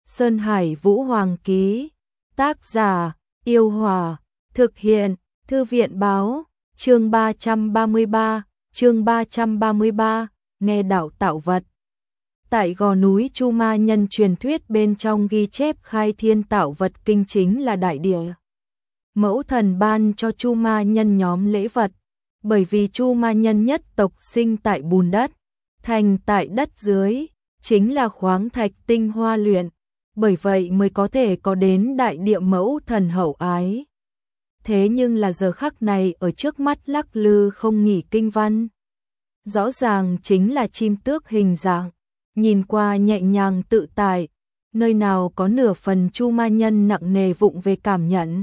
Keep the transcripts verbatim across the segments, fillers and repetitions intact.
Sơn Hải Vũ Hoàng ký. Tác giả: Yêu Hòa. Thực hiện: Thư viện báo. Chương ba trăm ba mươi ba, chương ba trăm ba mươi ba, nghe đạo tạo vật. Tại gò núi Chu Ma Nhân, truyền thuyết bên trong ghi chép khai thiên tạo vật kinh chính là đại địa. Mẫu thần ban cho Chu Ma Nhân nhóm lễ vật, bởi vì Chu Ma Nhân nhất tộc sinh tại bùn đất, thành tại đất dưới, chính là khoáng thạch tinh hoa luyện, bởi vậy mới có thể có đến đại địa mẫu thần hậu ái. Thế nhưng là giờ khắc này ở trước mắt lắc lư không nghỉ kinh văn. Rõ ràng chính là chim tước hình dạng, nhìn qua nhẹ nhàng tự tại, nơi nào có nửa phần Chu Ma Nhân nặng nề vụng về cảm nhận.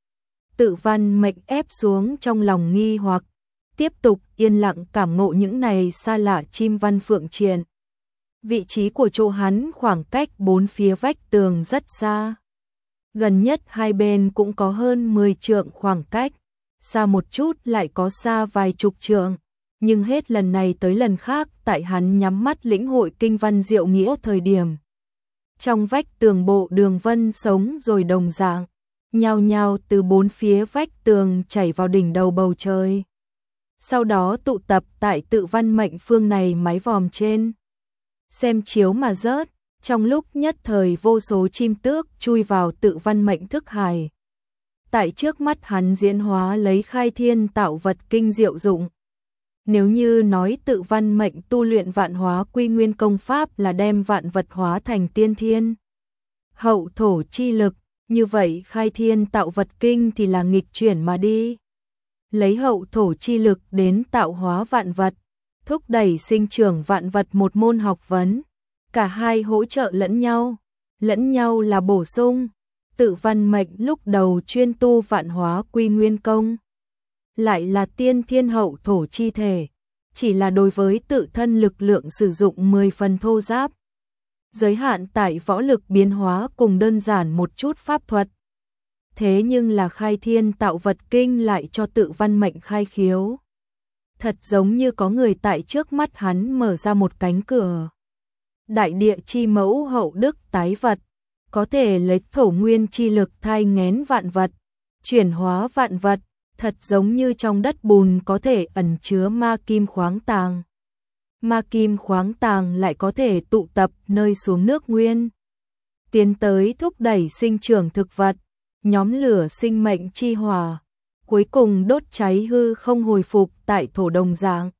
Tự văn mệnh ép xuống trong lòng nghi hoặc, tiếp tục yên lặng cảm ngộ những này xa lạ chim văn phượng triền. Vị trí của chỗ hắn khoảng cách bốn phía vách tường rất xa. Gần nhất hai bên cũng có hơn mười trượng khoảng cách, xa một chút lại có xa vài chục trượng, nhưng hết lần này tới lần khác tại hắn nhắm mắt lĩnh hội kinh văn diệu nghĩa thời điểm. Trong vách tường bộ đường vân sống rồi đồng dạng, nhao nhao từ bốn phía vách tường chảy vào đỉnh đầu bầu trời. Sau đó tụ tập tại tự văn mệnh phương này mái vòm trên. Xem chiếu mà rớt, trong lúc nhất thời vô số chim tước chui vào tự văn mệnh thức hải. Tại trước mắt hắn diễn hóa lấy khai thiên tạo vật kinh diệu dụng. Nếu như nói tự văn mệnh tu luyện vạn hóa quy nguyên công pháp là đem vạn vật hóa thành tiên thiên hậu thổ chi lực, như vậy khai thiên tạo vật kinh thì là nghịch chuyển mà đi. Lấy hậu thổ chi lực đến tạo hóa vạn vật, thúc đẩy sinh trưởng vạn vật một môn học vấn. Cả hai hỗ trợ lẫn nhau, lẫn nhau là bổ sung. Tự văn mệnh lúc đầu chuyên tu vạn hóa quy nguyên công, lại là tiên thiên hậu thổ chi thể, chỉ là đối với tự thân lực lượng sử dụng mười phần thô giáp. Giới hạn tại võ lực biến hóa cùng đơn giản một chút pháp thuật. Thế nhưng là khai thiên tạo vật kinh lại cho tự văn mệnh khai khiếu. Thật giống như có người tại trước mắt hắn mở ra một cánh cửa. Đại địa chi mẫu hậu đức tái vật, có thể lấy thổ nguyên chi lực thai nghén vạn vật, chuyển hóa vạn vật, thật giống như trong đất bùn có thể ẩn chứa ma kim khoáng tàng. Ma kim khoáng tàng lại có thể tụ tập nơi xuống nước nguyên, tiến tới thúc đẩy sinh trưởng thực vật, nhóm lửa sinh mệnh chi hỏa, cuối cùng đốt cháy hư không hồi phục tại thổ đồng dạng.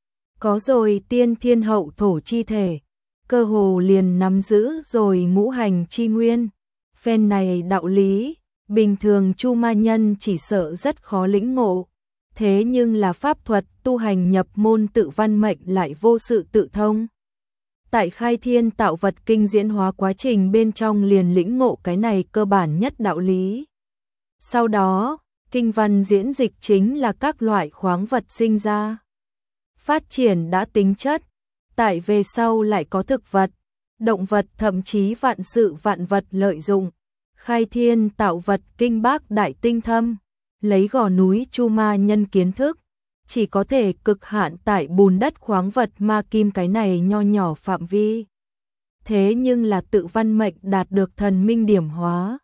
Có rồi tiên thiên hậu thổ chi thể, cơ hồ liền nắm giữ rồi ngũ hành chi nguyên. Phen này đạo lý, bình thường Chu Ma Nhân chỉ sợ rất khó lĩnh ngộ. Thế nhưng là pháp thuật tu hành nhập môn tự văn mệnh lại vô sự tự thông. Tại khai thiên tạo vật kinh diễn hóa quá trình bên trong liền lĩnh ngộ cái này cơ bản nhất đạo lý. Sau đó, kinh văn diễn dịch chính là các loại khoáng vật sinh ra. Phát triển đã tính chất, tại về sau lại có thực vật, động vật thậm chí vạn sự vạn vật lợi dụng. Khai thiên tạo vật kinh bác đại tinh thâm, lấy gò núi Chu Ma Nhân kiến thức, chỉ có thể cực hạn tại bùn đất khoáng vật ma kim cái này nho nhỏ phạm vi. Thế nhưng là tự văn mệnh đạt được thần minh điểm hóa.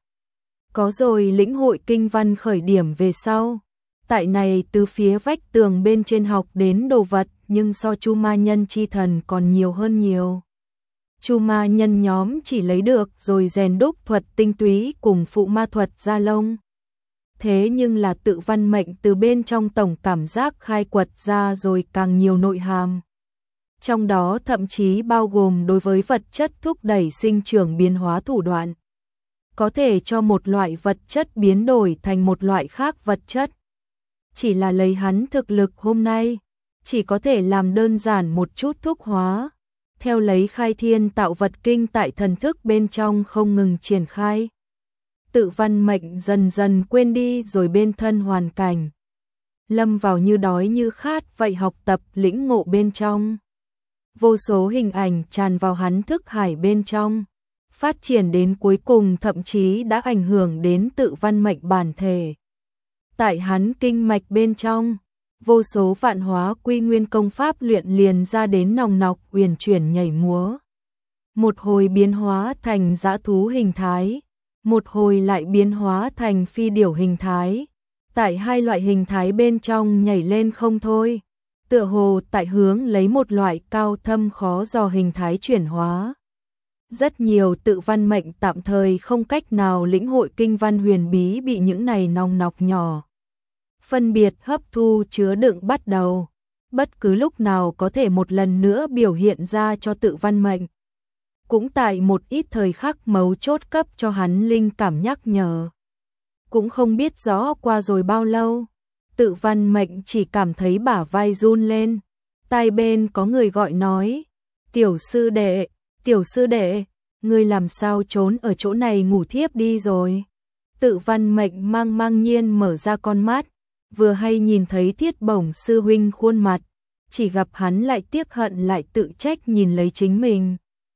Có rồi lĩnh hội kinh văn khởi điểm về sau. Tại này từ phía vách tường bên trên học đến đồ vật, nhưng so Chu Ma Nhân chi thần còn nhiều hơn nhiều. Chu Ma Nhân nhóm chỉ lấy được rồi rèn đúc thuật tinh túy cùng phụ ma thuật gia lông. Thế nhưng là tự văn mệnh từ bên trong tổng cảm giác khai quật ra rồi càng nhiều nội hàm. Trong đó thậm chí bao gồm đối với vật chất thúc đẩy sinh trưởng biến hóa thủ đoạn. Có thể cho một loại vật chất biến đổi thành một loại khác vật chất. Chỉ là lấy hắn thực lực hôm nay, chỉ có thể làm đơn giản một chút thúc hóa. Theo lấy khai thiên tạo vật kinh tại thần thức bên trong không ngừng triển khai. Tự văn mệnh dần dần quên đi rồi bên thân hoàn cảnh. Lâm vào như đói như khát vậy học tập lĩnh ngộ bên trong. Vô số hình ảnh tràn vào hắn thức hải bên trong. Phát triển đến cuối cùng thậm chí đã ảnh hưởng đến tự văn mệnh bản thể. Tại hắn kinh mạch bên trong, vô số vạn hóa quy nguyên công pháp luyện liền ra đến nòng nọc uyển chuyển nhảy múa. một hồi biến hóa thành dã thú hình thái, một hồi lại biến hóa thành phi điểu hình thái. Tại hai loại hình thái bên trong nhảy lên không thôi, tựa hồ tại hướng lấy một loại cao thâm khó dò hình thái chuyển hóa. Rất nhiều tự văn mệnh tạm thời không cách nào lĩnh hội kinh văn huyền bí bị những này nòng nọc nhỏ phân biệt hấp thu chứa đựng bắt đầu, bất cứ lúc nào có thể một lần nữa biểu hiện ra cho tự văn mệnh. Cũng tại một ít thời khắc mấu chốt cấp cho hắn linh cảm nhắc nhở. Cũng không biết rõ qua rồi bao lâu, tự văn mệnh chỉ cảm thấy bả vai run lên, tai bên có người gọi nói, tiểu sư đệ, tiểu sư đệ, ngươi làm sao trốn ở chỗ này ngủ thiếp đi rồi. Tự văn mệnh mang mang nhiên mở ra con mắt, vừa hay nhìn thấy Thiết Bổng sư huynh khuôn mặt, chỉ gặp hắn lại tiếc hận lại tự trách nhìn lấy chính mình.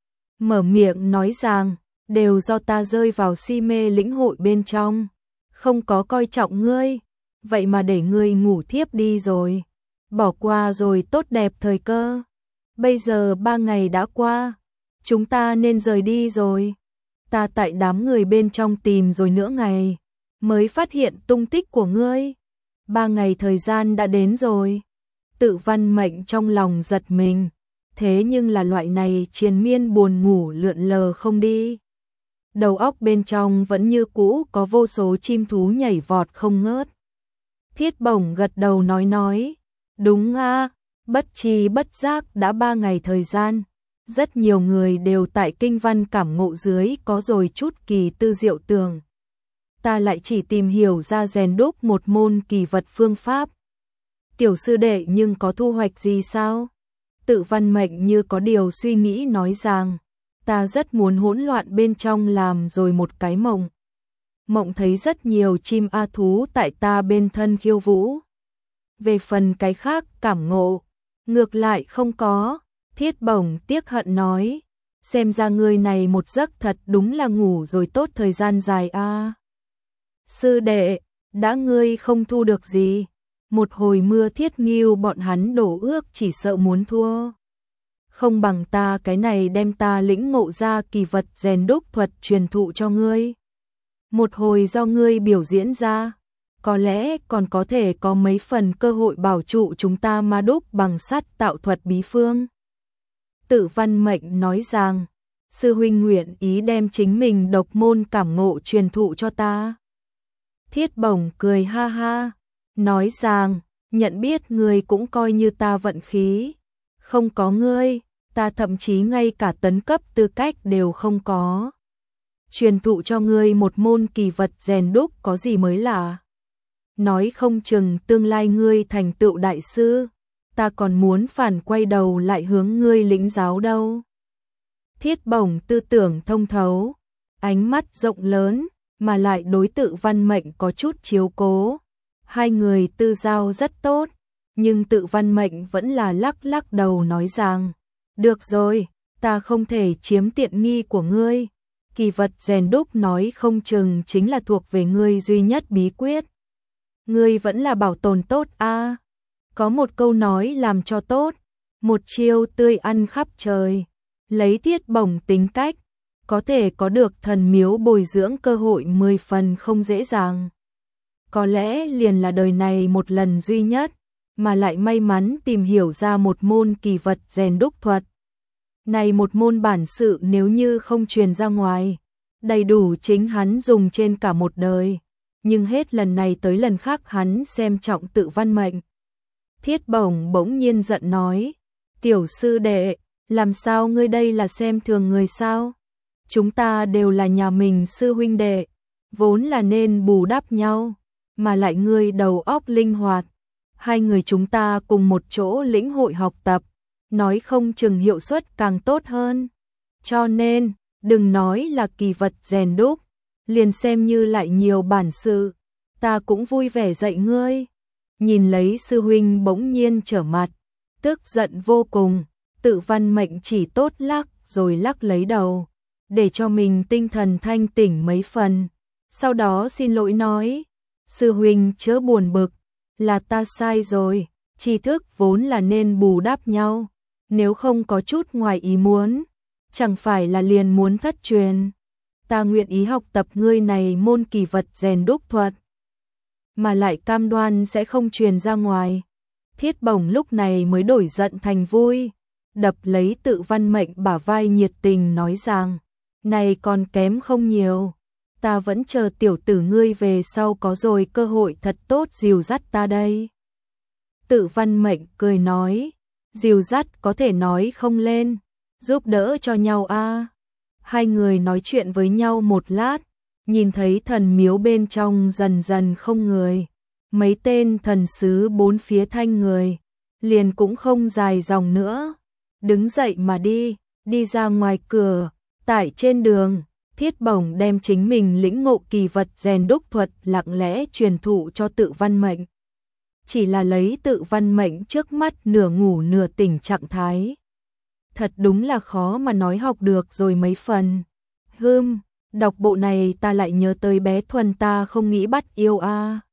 Mở miệng nói rằng, đều do ta rơi vào si mê lĩnh hội bên trong, không có coi trọng ngươi, vậy mà để ngươi ngủ thiếp đi rồi, bỏ qua rồi tốt đẹp thời cơ. Bây giờ ba ngày đã qua, chúng ta nên rời đi rồi. Ta tại đám người bên trong tìm rồi nửa ngày, mới phát hiện tung tích của ngươi. Ba ngày thời gian đã đến rồi. Tự văn mệnh trong lòng giật mình, thế nhưng là loại này triền miên buồn ngủ lượn lờ không đi. Đầu óc bên trong vẫn như cũ có vô số chim thú nhảy vọt không ngớt. Thiết Bổng gật đầu nói nói, đúng a, bất tri bất giác đã ba ngày thời gian. Rất nhiều người đều tại kinh văn cảm ngộ dưới có rồi chút kỳ tư diệu tường. Ta lại chỉ tìm hiểu ra rèn đúc một môn kỳ vật phương pháp. Tiểu sư đệ nhưng có thu hoạch gì sao? Tự văn mệnh như có điều suy nghĩ nói rằng, ta rất muốn hỗn loạn bên trong làm rồi một cái mộng. Mộng thấy rất nhiều chim a thú tại ta bên thân khiêu vũ. Về phần cái khác cảm ngộ, ngược lại không có. Thiết Bổng tiếc hận nói, xem ra người này một giấc thật đúng là ngủ rồi tốt thời gian dài a. À. Sư đệ, đã ngươi không thu được gì, một hồi mưa Thiết Nghiêu bọn hắn đổ ước chỉ sợ muốn thua. Không bằng ta cái này đem ta lĩnh ngộ ra kỳ vật rèn đúc thuật truyền thụ cho ngươi. Một hồi do ngươi biểu diễn ra, có lẽ còn có thể có mấy phần cơ hội bảo trụ chúng ta ma đúc bằng sắt tạo thuật bí phương. Tự văn mệnh nói rằng, sư huynh nguyện ý đem chính mình độc môn cảm ngộ truyền thụ cho ta. Thiết Bổng cười ha ha, nói rằng, nhận biết ngươi cũng coi như ta vận khí. Không có ngươi, ta thậm chí ngay cả tấn cấp tư cách đều không có. Truyền thụ cho ngươi một môn kỳ vật rèn đúc có gì mới lạ. Nói không chừng tương lai ngươi thành tựu đại sư, ta còn muốn phản quay đầu lại hướng ngươi lĩnh giáo đâu. Thiết Bổng tư tưởng thông thấu, ánh mắt rộng lớn, mà lại đối tự văn mệnh có chút chiếu cố. Hai người tư giao rất tốt, nhưng tự văn mệnh vẫn là lắc lắc đầu nói rằng, được rồi, ta không thể chiếm tiện nghi của ngươi. Kỳ vật rèn đúc nói không chừng chính là thuộc về ngươi duy nhất bí quyết. Ngươi vẫn là bảo tồn tốt a. À. Có một câu nói làm cho tốt, một chiêu tươi ăn khắp trời. Lấy Thiết Bổng tính cách, có thể có được thần miếu bồi dưỡng cơ hội mười phần không dễ dàng. Có lẽ liền là đời này một lần duy nhất, mà lại may mắn tìm hiểu ra một môn kỳ vật rèn đúc thuật. Này một môn bản sự nếu như không truyền ra ngoài, đầy đủ chính hắn dùng trên cả một đời. Nhưng hết lần này tới lần khác hắn xem trọng tự văn mệnh. Thiết Bổng bỗng nhiên giận nói, tiểu sư đệ, làm sao ngươi đây là xem thường người sao? Chúng ta đều là nhà mình sư huynh đệ, vốn là nên bù đắp nhau, mà lại ngươi đầu óc linh hoạt. Hai người chúng ta cùng một chỗ lĩnh hội học tập, nói không chừng hiệu suất càng tốt hơn. Cho nên, đừng nói là kỳ vật rèn đúc, liền xem như lại nhiều bản sự, ta cũng vui vẻ dạy ngươi. Nhìn lấy sư huynh bỗng nhiên trở mặt, tức giận vô cùng, tự văn mệnh chỉ tốt lắc rồi lắc lấy đầu, để cho mình tinh thần thanh tỉnh mấy phần. Sau đó xin lỗi nói, sư huynh chớ buồn bực, là ta sai rồi, tri thức vốn là nên bù đắp nhau, nếu không có chút ngoài ý muốn, chẳng phải là liền muốn thất truyền. Ta nguyện ý học tập ngươi này môn kỳ vật rèn đúc thuật, mà lại cam đoan sẽ không truyền ra ngoài. Thiết Bổng lúc này mới đổi giận thành vui, đập lấy Tự Văn Mệnh bả vai nhiệt tình nói rằng, này còn kém không nhiều, ta vẫn chờ tiểu tử ngươi về sau có rồi cơ hội thật tốt dìu dắt ta đây. Tự Văn Mệnh cười nói, dìu dắt có thể nói không lên, giúp đỡ cho nhau a. Hai người nói chuyện với nhau một lát, nhìn thấy thần miếu bên trong dần dần không người, mấy tên thần sứ bốn phía thanh người, liền cũng không dài dòng nữa, đứng dậy mà đi, đi ra ngoài cửa. Tại trên đường, Thiết Bổng đem chính mình lĩnh ngộ kỳ vật rèn đúc thuật lặng lẽ truyền thụ cho Tự Văn Mệnh. Chỉ là lấy Tự Văn Mệnh trước mắt nửa ngủ nửa tỉnh trạng thái, thật đúng là khó mà nói học được rồi mấy phần. Hưm, đọc bộ này ta lại nhớ tới bé Thuần ta không nghĩ bắt yêu a.